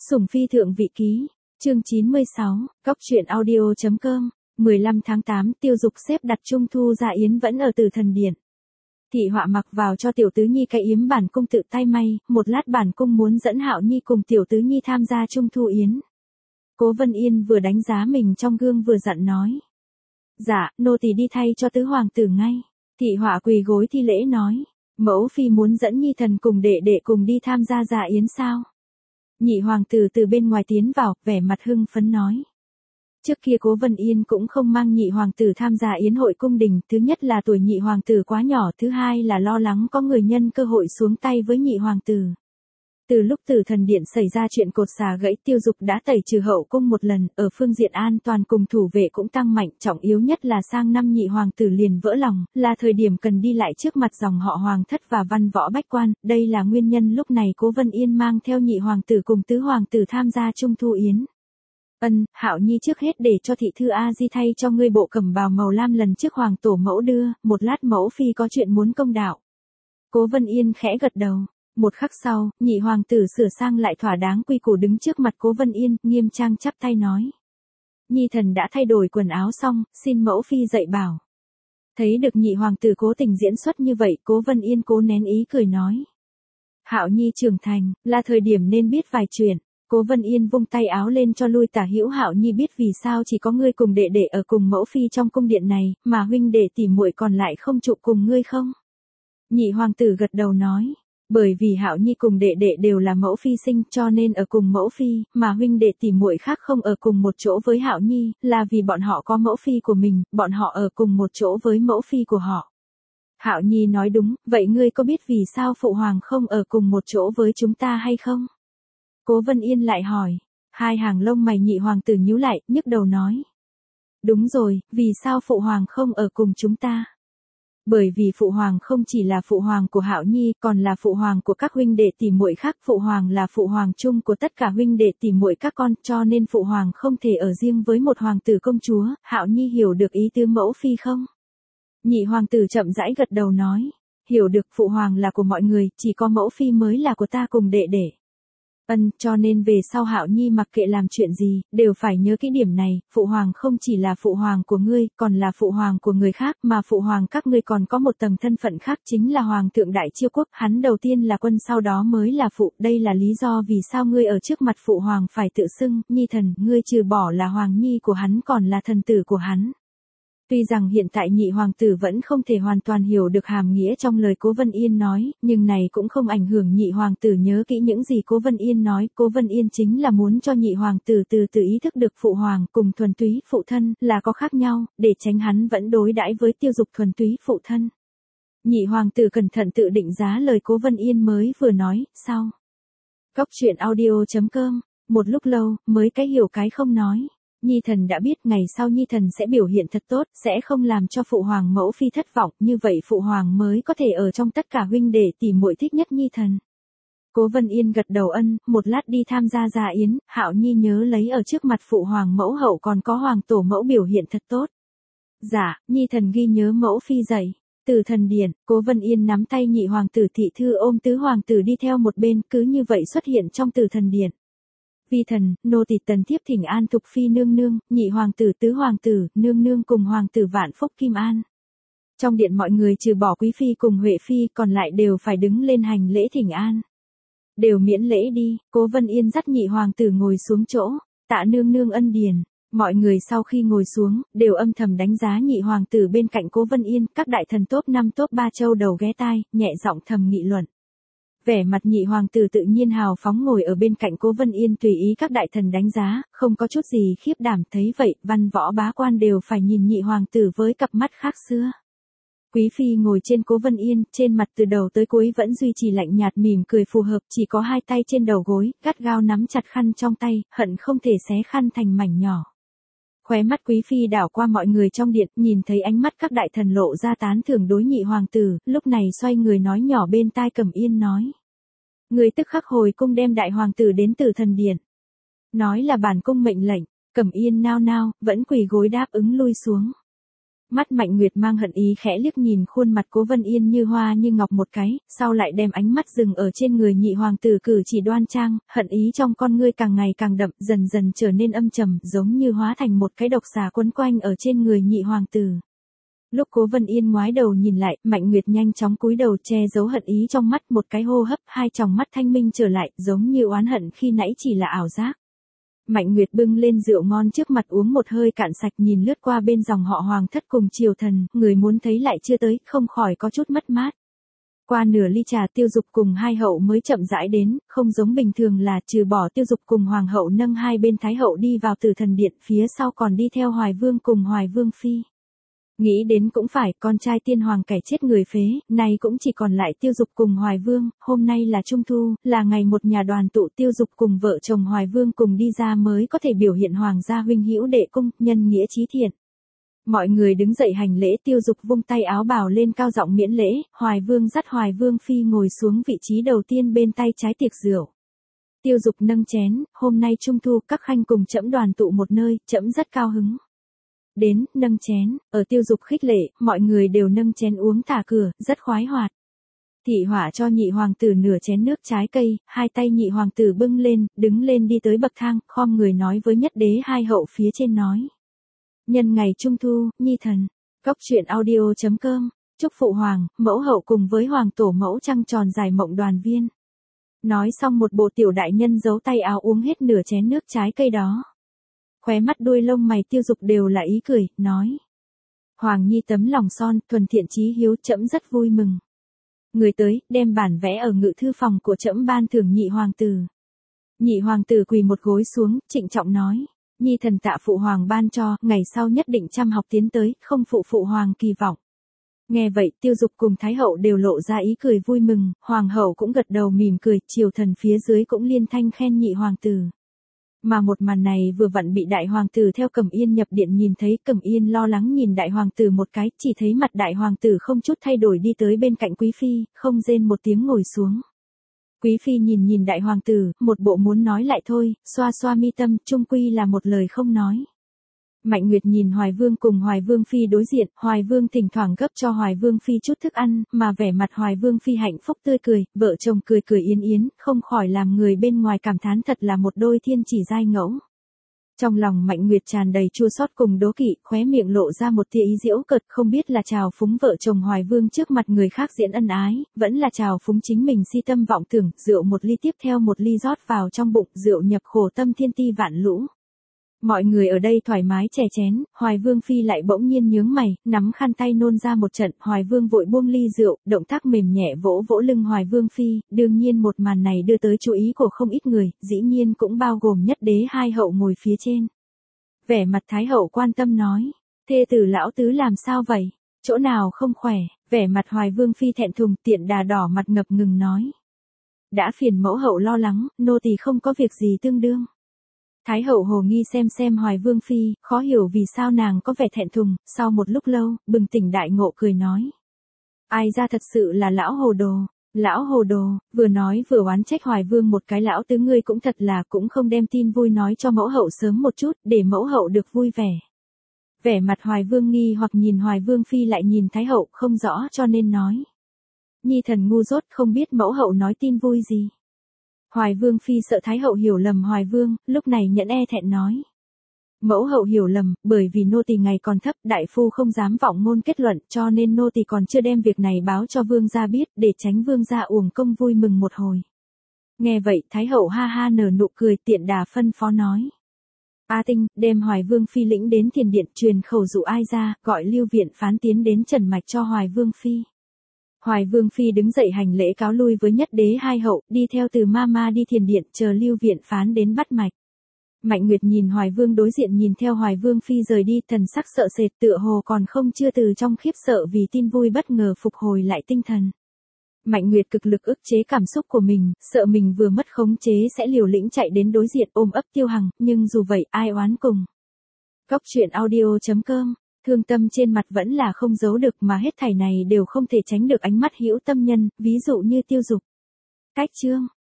Sủng phi thượng vị ký, chương 96, Cóc truyện audio.com, 15 tháng 8 Tiêu Dục xếp đặt trung thu gia yến vẫn ở Tử Thần Điện. Thị họa mặc vào cho tiểu tứ nhi cái yếm bản cung tự tay may, một lát bản cung muốn dẫn Hạo Nhi cùng tiểu tứ nhi tham gia trung thu yến. Cố Vân Yên vừa đánh giá mình trong gương vừa dặn nói. Dạ, nô tỳ đi thay cho tứ hoàng tử ngay. Thị họa quỳ gối thi lễ nói. Mẫu phi muốn dẫn nhi thần cùng đệ đệ cùng đi tham gia gia yến sao? Nhị hoàng tử từ bên ngoài tiến vào, vẻ mặt hưng phấn nói. Trước kia Cố Vân Yên cũng không mang nhị hoàng tử tham gia yến hội cung đình, thứ nhất là tuổi nhị hoàng tử quá nhỏ, thứ hai là lo lắng có người nhân cơ hội xuống tay với nhị hoàng tử. Từ lúc Tử Thần Điện xảy ra chuyện cột xà gãy, Tiêu Dục đã tẩy trừ hậu cung một lần, ở phương diện an toàn cùng thủ vệ cũng tăng mạnh, trọng yếu nhất là sang năm nhị hoàng tử liền vỡ lòng, là thời điểm cần đi lại trước mặt dòng họ hoàng thất và văn võ bách quan, đây là nguyên nhân lúc này Cố Vân Yên mang theo nhị hoàng tử cùng tứ hoàng tử tham gia trung thu yến. Hạo Nhi trước hết để cho thị thư A Di thay cho ngươi bộ cẩm bào màu lam lần trước hoàng tổ mẫu đưa, một lát mẫu phi có chuyện muốn công đạo. Cố Vân Yên khẽ gật đầu. Một khắc sau, nhị hoàng tử sửa sang lại thỏa đáng quy củ đứng trước mặt Cố Vân Yên, nghiêm trang chắp tay nói. Nhi thần đã thay đổi quần áo xong, xin mẫu phi dạy bảo. Thấy được nhị hoàng tử cố tình diễn xuất như vậy, Cố Vân Yên cố nén ý cười nói. Hạo Nhi trưởng thành, là thời điểm nên biết vài chuyện. Cố Vân Yên vung tay áo lên cho lui tả hữu. Hạo Nhi biết vì sao chỉ có ngươi cùng đệ đệ ở cùng mẫu phi trong cung điện này, mà huynh đệ tỉ muội còn lại không trụ cùng ngươi không? Nhị hoàng tử gật đầu nói. Bởi vì Hạo Nhi cùng đệ đệ đều là mẫu phi sinh, cho nên ở cùng mẫu phi, mà huynh đệ tỉ muội khác không ở cùng một chỗ với Hạo Nhi, là vì bọn họ có mẫu phi của mình, bọn họ ở cùng một chỗ với mẫu phi của họ. Hạo Nhi nói đúng, vậy ngươi có biết vì sao phụ hoàng không ở cùng một chỗ với chúng ta hay không? Cố Vân Yên lại hỏi. Hai hàng lông mày nhị hoàng tử nhíu lại, nhức đầu nói. Đúng rồi, vì sao phụ hoàng không ở cùng chúng ta? Bởi vì phụ hoàng không chỉ là phụ hoàng của Hạo Nhi, còn là phụ hoàng của các huynh đệ tỉ muội khác, phụ hoàng là phụ hoàng chung của tất cả huynh đệ tỉ muội các con, cho nên phụ hoàng không thể ở riêng với một hoàng tử công chúa. Hạo Nhi hiểu được ý tứ mẫu phi không? Nhị hoàng tử chậm rãi gật đầu nói, hiểu được, phụ hoàng là của mọi người, chỉ có mẫu phi mới là của ta cùng đệ đệ. Cho nên về sau Hạo Nhi mặc kệ làm chuyện gì, đều phải nhớ cái điểm này, phụ hoàng không chỉ là phụ hoàng của ngươi, còn là phụ hoàng của người khác, mà phụ hoàng các ngươi còn có một tầng thân phận khác, chính là hoàng thượng Đại Chiêu Quốc, hắn đầu tiên là quân sau đó mới là phụ, đây là lý do vì sao ngươi ở trước mặt phụ hoàng phải tự xưng, Nhi thần, ngươi trừ bỏ là hoàng nhi của hắn còn là thần tử của hắn. Tuy rằng hiện tại nhị hoàng tử vẫn không thể hoàn toàn hiểu được hàm nghĩa trong lời Cố Vân Yên nói, nhưng này cũng không ảnh hưởng nhị hoàng tử nhớ kỹ những gì Cố Vân Yên nói. Cố Vân Yên chính là muốn cho nhị hoàng tử từ từ ý thức được phụ hoàng cùng thuần túy phụ thân là có khác nhau, để tránh hắn vẫn đối đãi với Tiêu Dục thuần túy phụ thân. Nhị hoàng tử cẩn thận tự định giá lời Cố Vân Yên mới vừa nói, sau. Cóc truyện audio.com, một lúc lâu, mới cái hiểu cái không nói. Nhi thần đã biết, ngày sau Nhi thần sẽ biểu hiện thật tốt, sẽ không làm cho phụ hoàng mẫu phi thất vọng, như vậy phụ hoàng mới có thể ở trong tất cả huynh đệ tỉ muội thích nhất Nhi thần. Cố Vân Yên gật đầu một lát đi tham gia gia yến, Hạo Nhi nhớ lấy ở trước mặt phụ hoàng mẫu hậu còn có hoàng tổ mẫu biểu hiện thật tốt. Dạ, Nhi thần ghi nhớ mẫu phi dạy. Tử Thần Điện, Cố Vân Yên nắm tay nhị hoàng tử, thị thư ôm tứ hoàng tử đi theo một bên, cứ như vậy xuất hiện trong Tử Thần Điện. Vi thần, nô tỳ tần thiếp thỉnh an Thục phi nương nương, nhị hoàng tử, tứ hoàng tử, nương nương cùng hoàng tử Vạn Phúc Kim An. Trong điện mọi người trừ bỏ quý phi cùng Huệ phi, còn lại đều phải đứng lên hành lễ thỉnh an. Đều miễn lễ đi. Cố Vân Yên dắt nhị hoàng tử ngồi xuống chỗ, tạ nương nương ân điền. Mọi người sau khi ngồi xuống, đều âm thầm đánh giá nhị hoàng tử bên cạnh Cố Vân Yên, các đại thần top 5 top 3 châu đầu ghé tai, nhẹ giọng thầm nghị luận. Vẻ mặt nhị hoàng tử tự nhiên hào phóng ngồi ở bên cạnh Cố Vân Yên, tùy ý các đại thần đánh giá, không có chút gì khiếp đảm. Thấy vậy, văn võ bá quan đều phải nhìn nhị hoàng tử với cặp mắt khác xưa. Quý phi ngồi trên Cố Vân Yên, trên mặt từ đầu tới cuối vẫn duy trì lạnh nhạt mỉm cười phù hợp, chỉ có hai tay trên đầu gối, gắt gao nắm chặt khăn trong tay, hận không thể xé khăn thành mảnh nhỏ. Khóe mắt quý phi đảo qua mọi người trong điện, nhìn thấy ánh mắt các đại thần lộ ra tán thưởng đối nhị hoàng tử, lúc này xoay người nói nhỏ bên tai Cẩm Yên nói. Người tức khắc hồi cung đem đại hoàng tử đến Tử Thần Điện. Nói là bản cung mệnh lệnh, Cẩm Yên nao nao, vẫn quỳ gối đáp ứng lui xuống. Mắt Mạnh Nguyệt mang hận ý khẽ liếc nhìn khuôn mặt Cố Vân Yên như hoa như ngọc một cái, sau lại đem ánh mắt dừng ở trên người nhị hoàng tử cử chỉ đoan trang, hận ý trong con ngươi càng ngày càng đậm, dần dần trở nên âm trầm, giống như hóa thành một cái độc xà quấn quanh ở trên người nhị hoàng tử. Lúc Cố Vân Yên ngoái đầu nhìn lại, Mạnh Nguyệt nhanh chóng cúi đầu che giấu hận ý trong mắt, một cái hô hấp, hai tròng mắt thanh minh trở lại, giống như oán hận khi nãy chỉ là ảo giác. Mạnh Nguyệt bưng lên rượu ngon trước mặt uống một hơi cạn sạch, nhìn lướt qua bên dòng họ Hoàng thất cùng triều thần, người muốn thấy lại chưa tới, không khỏi có chút mất mát. Qua nửa ly trà, Tiêu Dục cùng hai hậu mới chậm rãi đến, không giống bình thường là trừ bỏ Tiêu Dục cùng hoàng hậu nâng hai bên thái hậu đi vào Tử Thần Điện, phía sau còn đi theo Hoài Vương cùng Hoài Vương phi. Nghĩ đến cũng phải, con trai tiên hoàng kẻ chết người phế, nay cũng chỉ còn lại Tiêu Dục cùng Hoài Vương, hôm nay là Trung Thu, là ngày một nhà đoàn tụ, Tiêu Dục cùng vợ chồng Hoài Vương cùng đi ra mới có thể biểu hiện hoàng gia huynh hữu đệ cung, nhân nghĩa chí thiện. Mọi người đứng dậy hành lễ, Tiêu Dục vung tay áo bào lên cao giọng miễn lễ, Hoài Vương dắt Hoài Vương phi ngồi xuống vị trí đầu tiên bên tay trái tiệc rượu. Tiêu Dục nâng chén, hôm nay Trung Thu các khanh cùng trẫm đoàn tụ một nơi, trẫm rất cao hứng. Đến, nâng chén, ở Tiêu Dục khích lệ, mọi người đều nâng chén uống thả cửa, rất khoái hoạt. Thị hỏa cho nhị hoàng tử nửa chén nước trái cây, hai tay nhị hoàng tử bưng lên, đứng lên đi tới bậc thang, khom người nói với nhất đế hai hậu phía trên nói. Nhân ngày Trung Thu, nhi thần, Cóc truyện audio.com, chúc phụ hoàng, mẫu hậu cùng với hoàng tổ mẫu trăng tròn dài mộng đoàn viên. Nói xong một bộ tiểu đại nhân giấu tay áo uống hết nửa chén nước trái cây đó. Khóe mắt đuôi lông mày Tiêu Dục đều là ý cười, nói. Hoàng nhi tấm lòng son, thuần thiện chí hiếu, trẫm rất vui mừng. Người tới, đem bản vẽ ở ngự thư phòng của trẫm ban thưởng nhị hoàng tử. Nhị hoàng tử quỳ một gối xuống, trịnh trọng nói. Nhi thần tạ phụ hoàng ban cho, ngày sau nhất định chăm học tiến tới, không phụ phụ hoàng kỳ vọng. Nghe vậy, Tiêu Dục cùng Thái hậu đều lộ ra ý cười vui mừng, hoàng hậu cũng gật đầu mỉm cười, triều thần phía dưới cũng liên thanh khen nhị hoàng tử. Mà một màn này vừa vặn bị đại hoàng tử theo Cẩm Yên nhập điện nhìn thấy, Cẩm Yên lo lắng nhìn đại hoàng tử một cái, chỉ thấy mặt đại hoàng tử không chút thay đổi đi tới bên cạnh quý phi, không rên một tiếng ngồi xuống. Quý phi nhìn đại hoàng tử, một bộ muốn nói lại thôi, xoa xoa mi tâm, chung quy là một lời không nói. Mạnh Nguyệt nhìn Hoài Vương cùng Hoài Vương phi đối diện, Hoài Vương thỉnh thoảng gấp cho Hoài Vương phi chút thức ăn, mà vẻ mặt Hoài Vương phi hạnh phúc tươi cười, vợ chồng cười cười yến yến, không khỏi làm người bên ngoài cảm thán thật là một đôi thiên chỉ giai ngẫu. Trong lòng Mạnh Nguyệt tràn đầy chua xót cùng đố kỵ, khóe miệng lộ ra một tia ý giễu cợt, không biết là trào phúng vợ chồng Hoài Vương trước mặt người khác diễn ân ái, vẫn là trào phúng chính mình si tâm vọng tưởng, rượu một ly tiếp theo một ly rót vào trong bụng, rượu nhập khổ tâm thiên ti vạn lũ. Mọi người ở đây thoải mái chè chén, Hoài Vương phi lại bỗng nhiên nhướng mày, nắm khăn tay nôn ra một trận, Hoài Vương vội buông ly rượu, động tác mềm nhẹ vỗ vỗ lưng Hoài Vương phi, đương nhiên một màn này đưa tới chú ý của không ít người, dĩ nhiên cũng bao gồm nhất đế hai hậu ngồi phía trên. Vẻ mặt Thái hậu quan tâm nói, thê tử lão tứ làm sao vậy, chỗ nào không khỏe, vẻ mặt Hoài Vương phi thẹn thùng, tiện đà đỏ mặt ngập ngừng nói. Đã phiền mẫu hậu lo lắng, nô tỳ không có việc gì tương đương. Thái hậu hồ nghi xem Hoài Vương phi, khó hiểu vì sao nàng có vẻ thẹn thùng, sau một lúc lâu, bừng tỉnh đại ngộ cười nói. Ai ra thật sự là lão hồ đồ, vừa nói vừa oán trách Hoài Vương một cái, lão tứ ngươi cũng thật là cũng không đem tin vui nói cho mẫu hậu sớm một chút, để mẫu hậu được vui vẻ. Vẻ mặt Hoài Vương nghi hoặc nhìn Hoài Vương phi lại nhìn Thái hậu không rõ cho nên nói. Nhi thần ngu dốt không biết mẫu hậu nói tin vui gì. Hoài Vương phi sợ Thái hậu hiểu lầm Hoài Vương, lúc này nhẫn e thẹn nói. Mẫu hậu hiểu lầm, bởi vì nô tỳ ngày còn thấp, đại phu không dám vọng ngôn kết luận, cho nên nô tỳ còn chưa đem việc này báo cho vương gia biết, để tránh vương gia uổng công vui mừng một hồi. Nghe vậy, Thái hậu ha ha nở nụ cười, tiện đà phân phó nói. A Tinh, đem Hoài Vương phi lĩnh đến thiền điện, truyền khẩu dụ ai ra, gọi Lưu Viện Phán tiến đến trần mạch cho Hoài Vương phi. Hoài Vương phi đứng dậy hành lễ cáo lui với nhất đế hai hậu, đi theo từ mama đi thiền điện, chờ Lưu Viện Phán đến bắt mạch. Mạnh Nguyệt nhìn Hoài Vương đối diện nhìn theo Hoài Vương phi rời đi, thần sắc sợ sệt, tựa hồ còn không chưa từ trong khiếp sợ vì tin vui bất ngờ phục hồi lại tinh thần. Mạnh Nguyệt cực lực ức chế cảm xúc của mình, sợ mình vừa mất khống chế sẽ liều lĩnh chạy đến đối diện ôm ấp Tiêu Hằng, nhưng dù vậy ai oán cùng. Cóc truyện audio.com, thương tâm trên mặt vẫn là không giấu được, mà hết thảy này đều không thể tránh được ánh mắt hữu tâm nhân, ví dụ như Tiêu Dục. Cách chương